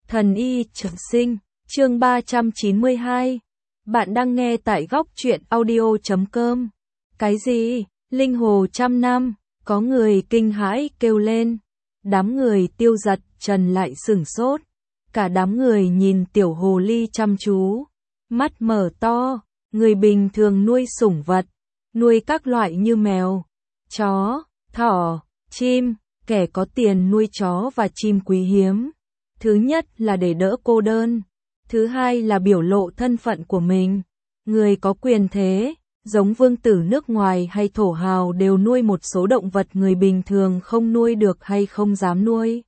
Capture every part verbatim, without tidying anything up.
Thần y trường sinh, chương ba trăm chín mươi hai. Bạn đang nghe tại góc truyện audio chấm com. Cái gì? Linh hồ trăm năm, có người kinh hãi kêu lên. Đám người Tiêu Dật Trần lại sửng sốt. Cả đám người nhìn tiểu hồ ly chăm chú, mắt mở to. Người bình thường nuôi sủng vật, nuôi các loại như mèo, chó, thỏ, chim, kẻ có tiền nuôi chó và chim quý hiếm. Thứ nhất là để đỡ cô đơn, thứ hai là biểu lộ thân phận của mình. Người có quyền thế, giống vương tử nước ngoài hay thổ hào đều nuôi một số động vật người bình thường không nuôi được hay không dám nuôi.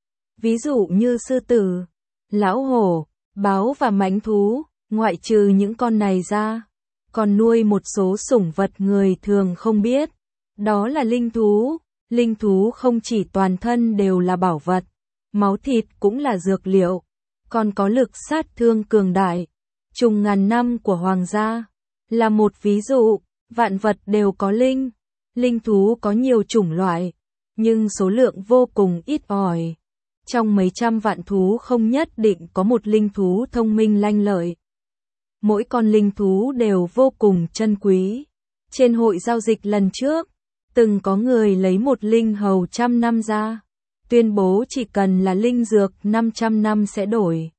Ví dụ như sư tử, lão hổ, báo và mãnh thú, ngoại trừ những con này ra, còn nuôi một số sủng vật người thường không biết. Đó là linh thú. Linh thú không chỉ toàn thân đều là bảo vật, máu thịt cũng là dược liệu, còn có lực sát thương cường đại. Trùng ngàn năm của hoàng gia là một ví dụ. Vạn vật đều có linh. Linh thú có nhiều chủng loại, nhưng số lượng vô cùng ít ỏi. Trong mấy trăm vạn thú không nhất định có một linh thú thông minh lanh lợi. Mỗi con linh thú đều vô cùng chân quý. Trên hội giao dịch lần trước, từng có người lấy một linh hầu trăm năm ra, tuyên bố chỉ cần là linh dược năm trăm năm sẽ đổi.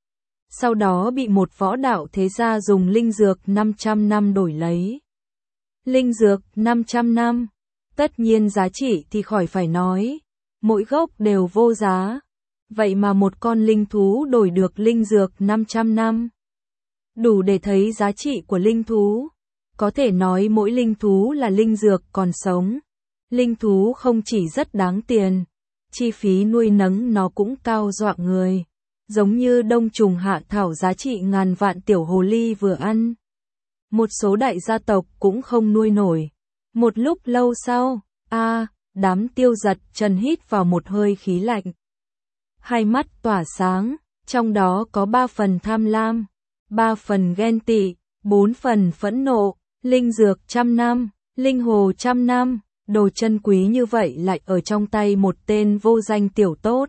Sau đó bị một võ đạo thế gia dùng linh dược năm trăm năm đổi lấy. Linh dược năm trăm năm, tất nhiên giá trị thì khỏi phải nói, mỗi gốc đều vô giá. Vậy mà một con linh thú đổi được linh dược năm trăm năm. Đủ để thấy giá trị của linh thú. Có thể nói mỗi linh thú là linh dược còn sống. Linh thú không chỉ rất đáng tiền, chi phí nuôi nấng nó cũng cao dọa người. Giống như đông trùng hạ thảo giá trị ngàn vạn tiểu hồ ly vừa ăn. Một số đại gia tộc cũng không nuôi nổi. Một lúc lâu sau, a đám Tiêu Dật Trần hít vào một hơi khí lạnh. Hai mắt tỏa sáng, trong đó có ba phần tham lam, ba phần ghen tị, bốn phần phẫn nộ. Linh dược trăm năm, linh hồ trăm năm, đồ chân quý như vậy lại ở trong tay một tên vô danh tiểu tốt.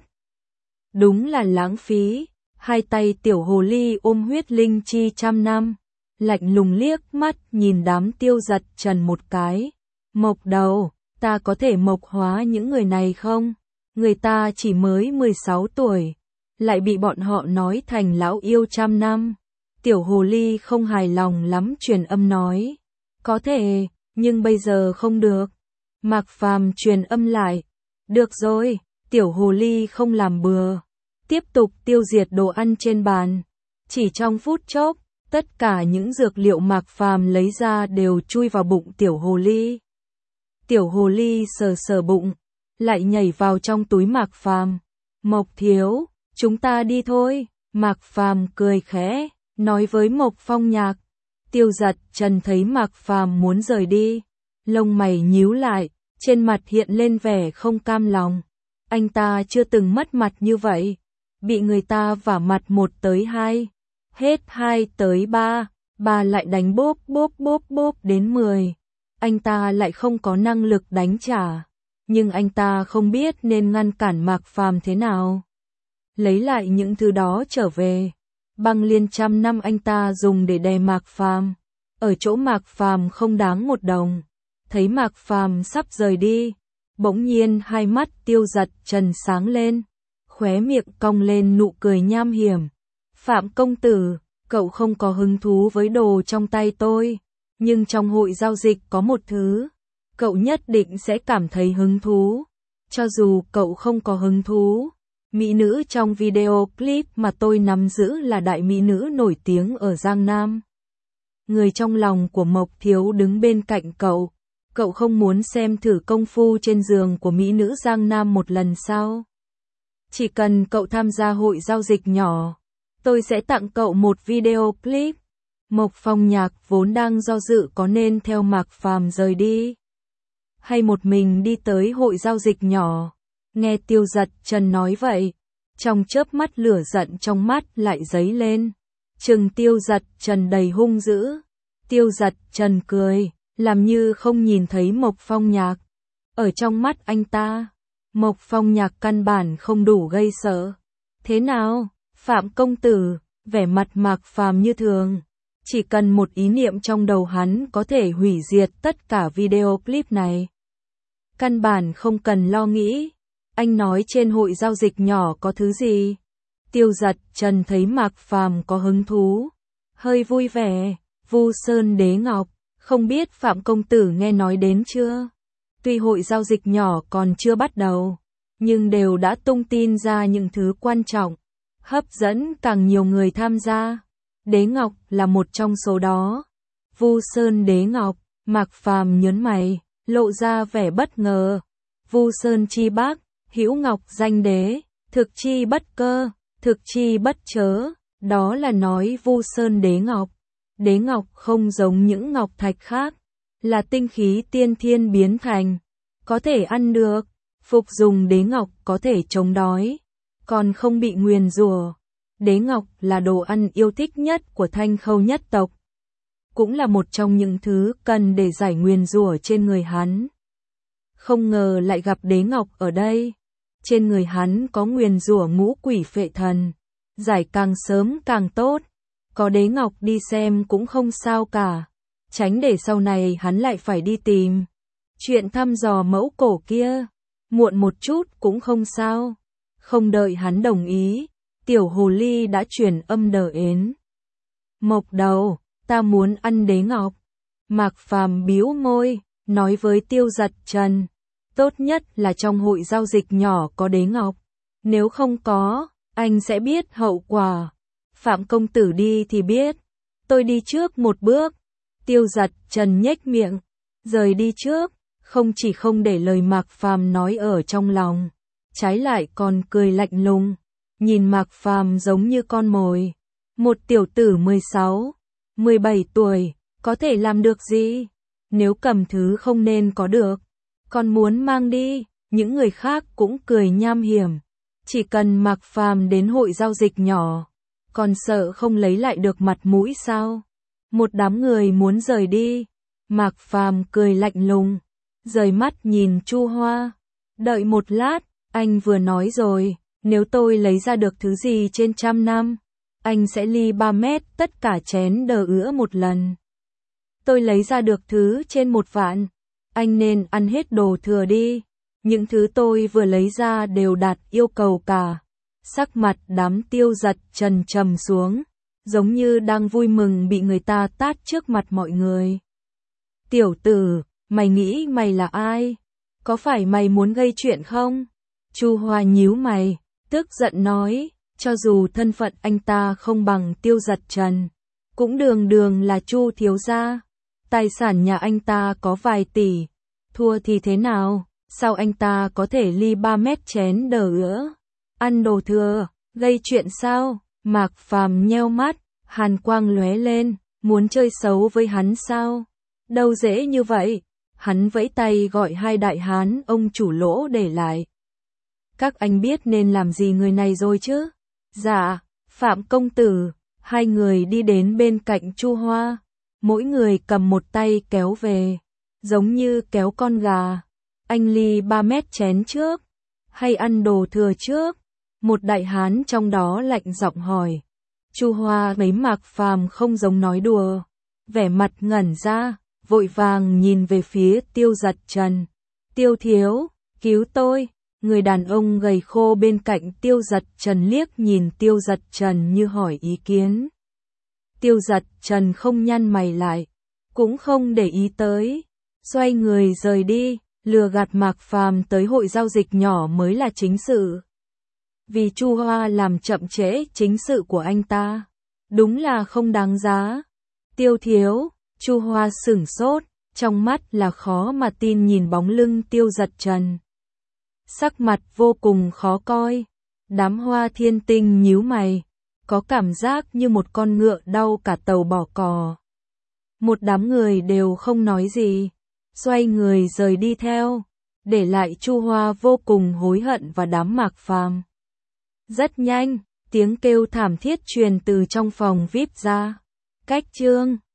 Đúng là lãng phí. Hai tay tiểu hồ ly ôm huyết linh chi trăm năm, lạnh lùng liếc mắt nhìn đám Tiêu Dật Trần một cái. Mộc đầu, ta có thể mộc hóa những người này không? Người ta chỉ mới mười sáu tuổi, lại bị bọn họ nói thành lão yêu trăm năm. Tiểu hồ ly không hài lòng lắm truyền âm nói. Có thể, nhưng bây giờ không được. Mạc Phàm truyền âm lại. Được rồi, tiểu hồ ly không làm bừa. Tiếp tục tiêu diệt đồ ăn trên bàn. Chỉ trong phút chốc, tất cả những dược liệu Mạc Phàm lấy ra đều chui vào bụng tiểu hồ ly. Tiểu hồ ly sờ sờ bụng, lại nhảy vào trong túi Mạc Phàm. Mộc thiếu, chúng ta đi thôi. Mạc Phàm cười khẽ, nói với Mộc Phong Nhạc. Tiêu Dật Trần thấy Mạc Phàm muốn rời đi, lông mày nhíu lại, trên mặt hiện lên vẻ không cam lòng. Anh ta chưa từng mất mặt như vậy, bị người ta vả mặt một tới hai, hết hai tới ba, ba lại đánh bốp bốp bốp bốp đến mười. Anh ta lại không có năng lực đánh trả, nhưng anh ta không biết nên ngăn cản Mạc Phàm thế nào. Lấy lại những thứ đó trở về. Băng liên trăm năm anh ta dùng để đè Mạc Phàm, ở chỗ Mạc Phàm không đáng một đồng. Thấy Mạc Phàm sắp rời đi, bỗng nhiên hai mắt Tiêu Dật Trần sáng lên, khóe miệng cong lên nụ cười nham hiểm. Phạm công tử, cậu không có hứng thú với đồ trong tay tôi, nhưng trong hội giao dịch có một thứ, cậu nhất định sẽ cảm thấy hứng thú. Cho dù cậu không có hứng thú, mỹ nữ trong video clip mà tôi nắm giữ là đại mỹ nữ nổi tiếng ở Giang Nam. Người trong lòng của Mộc thiếu đứng bên cạnh cậu, cậu không muốn xem thử công phu trên giường của mỹ nữ Giang Nam một lần sao? Chỉ cần cậu tham gia hội giao dịch nhỏ, tôi sẽ tặng cậu một video clip. Mộc Phong Nhạc vốn đang do dự có nên theo Mạc Phàm rời đi, hay một mình đi tới hội giao dịch nhỏ. Nghe Tiêu Dật Trần nói vậy, trong chớp mắt lửa giận trong mắt lại dấy lên. Trừng Tiêu Dật Trần đầy hung dữ. Tiêu Dật Trần cười, làm như không nhìn thấy Mộc Phong Nhạc. Ở trong mắt anh ta, Mộc Phong Nhạc căn bản không đủ gây sợ. Thế nào? Phạm công tử, vẻ mặt Mạc Phàm như thường. Chỉ cần một ý niệm trong đầu hắn có thể hủy diệt tất cả video clip này. Căn bản không cần lo nghĩ. Anh nói trên hội giao dịch nhỏ có thứ gì? Tiêu Dật Trần thấy Mạc Phàm có hứng thú, hơi vui vẻ. Vu Sơn Đế Ngọc, không biết Phạm công tử nghe nói đến chưa? Tuy hội giao dịch nhỏ còn chưa bắt đầu, nhưng đều đã tung tin ra những thứ quan trọng, hấp dẫn càng nhiều người tham gia. Đế Ngọc là một trong số đó. Vu Sơn Đế Ngọc, Mạc Phàm nhớn mày, lộ ra vẻ bất ngờ. Vu Sơn chi bác, hữu ngọc danh đế, thực chi bất cơ, thực chi bất chớ, đó là nói Vu Sơn Đế Ngọc. Đế ngọc không giống những ngọc thạch khác, là tinh khí tiên thiên biến thành, có thể ăn được, phục dùng đế ngọc có thể chống đói, còn không bị nguyền rủa. Đế ngọc là đồ ăn yêu thích nhất của Thanh Khâu nhất tộc, cũng là một trong những thứ cần để giải nguyền rủa trên người hắn. Không ngờ lại gặp đế ngọc ở đây. Trên người hắn có nguyền rủa ngũ quỷ phệ thần, giải càng sớm càng tốt. Có đế ngọc đi xem cũng không sao cả, tránh để sau này hắn lại phải đi tìm chuyện thăm dò mẫu cổ kia, muộn một chút cũng không sao. Không đợi hắn đồng ý, tiểu hồ ly đã truyền âm đờ ến. Mộc đầu, ta muốn ăn đế ngọc. Mạc Phàm bĩu môi, nói với Tiêu Dật Trần, tốt nhất là trong hội giao dịch nhỏ có đế ngọc, nếu không có, anh sẽ biết hậu quả. Phạm công tử đi thì biết, tôi đi trước một bước. Tiêu Dật Trần nhếch miệng, rời đi trước, không chỉ không để lời Mạc Phàm nói ở trong lòng, trái lại còn cười lạnh lùng, nhìn Mạc Phàm giống như con mồi. Một tiểu tử mười sáu, mười bảy tuổi, có thể làm được gì? Nếu cầm thứ không nên có được, còn muốn mang đi, những người khác cũng cười nham hiểm. Chỉ cần Mạc Phàm đến hội giao dịch nhỏ, còn sợ không lấy lại được mặt mũi sao? Một đám người muốn rời đi, Mạc Phàm cười lạnh lùng, rời mắt nhìn Chu Hoa. Đợi một lát, anh vừa nói rồi, nếu tôi lấy ra được thứ gì trên trăm năm, anh sẽ ly ba mét tất cả chén đờ ứa một lần. Tôi lấy ra được thứ trên một vạn, anh nên ăn hết đồ thừa đi. Những thứ tôi vừa lấy ra đều đạt yêu cầu cả. Sắc mặt đám Tiêu Dật Trần trầm xuống, giống như đang vui mừng bị người ta tát trước mặt mọi người. Tiểu tử, mày nghĩ mày là ai? Có phải mày muốn gây chuyện không? Chu Hoa nhíu mày, tức giận nói, cho dù thân phận anh ta không bằng Tiêu Dật Trần, cũng đường đường là Chu thiếu gia. Tài sản nhà anh ta có vài tỷ, thua thì thế nào? Sao anh ta có thể ly ba mét chén đờ ứa? Ăn đồ thừa, gây chuyện sao? Mạc Phàm nheo mắt, hàn quang lóe lên, muốn chơi xấu với hắn sao? Đâu dễ như vậy. Hắn vẫy tay gọi hai đại hán ông chủ lỗ để lại. Các anh biết nên làm gì người này rồi chứ? Dạ, Phạm công tử. Hai người đi đến bên cạnh Chu Hoa, mỗi người cầm một tay kéo về, giống như kéo con gà. Anh ly ba mét chén trước, hay ăn đồ thừa trước? Một đại hán trong đó lạnh giọng hỏi. Chu Hoa mấy Mạc Phàm không giống nói đùa, vẻ mặt ngẩn ra, vội vàng nhìn về phía Tiêu Dật Trần. Tiêu thiếu, cứu tôi. Người đàn ông gầy khô bên cạnh Tiêu Dật Trần liếc nhìn Tiêu Dật Trần như hỏi ý kiến. Tiêu Dật Trần không nhăn mày lại, cũng không để ý tới, xoay người rời đi. Lừa gạt Mạc Phàm tới hội giao dịch nhỏ mới là chính sự. Vì Chu Hoa làm chậm trễ chính sự của anh ta, đúng là không đáng giá. Tiêu thiếu, Chu Hoa sửng sốt, trong mắt là khó mà tin nhìn bóng lưng Tiêu Dật Trần. Sắc mặt vô cùng khó coi, đám Hoa Thiên Tinh nhíu mày, có cảm giác như một con ngựa đau cả tàu bỏ cò. Một đám người đều không nói gì, xoay người rời đi theo, để lại Chu Hoa vô cùng hối hận và đám Mạc Phàm. Rất nhanh, tiếng kêu thảm thiết truyền từ trong phòng vi ai pi ra. Cách chương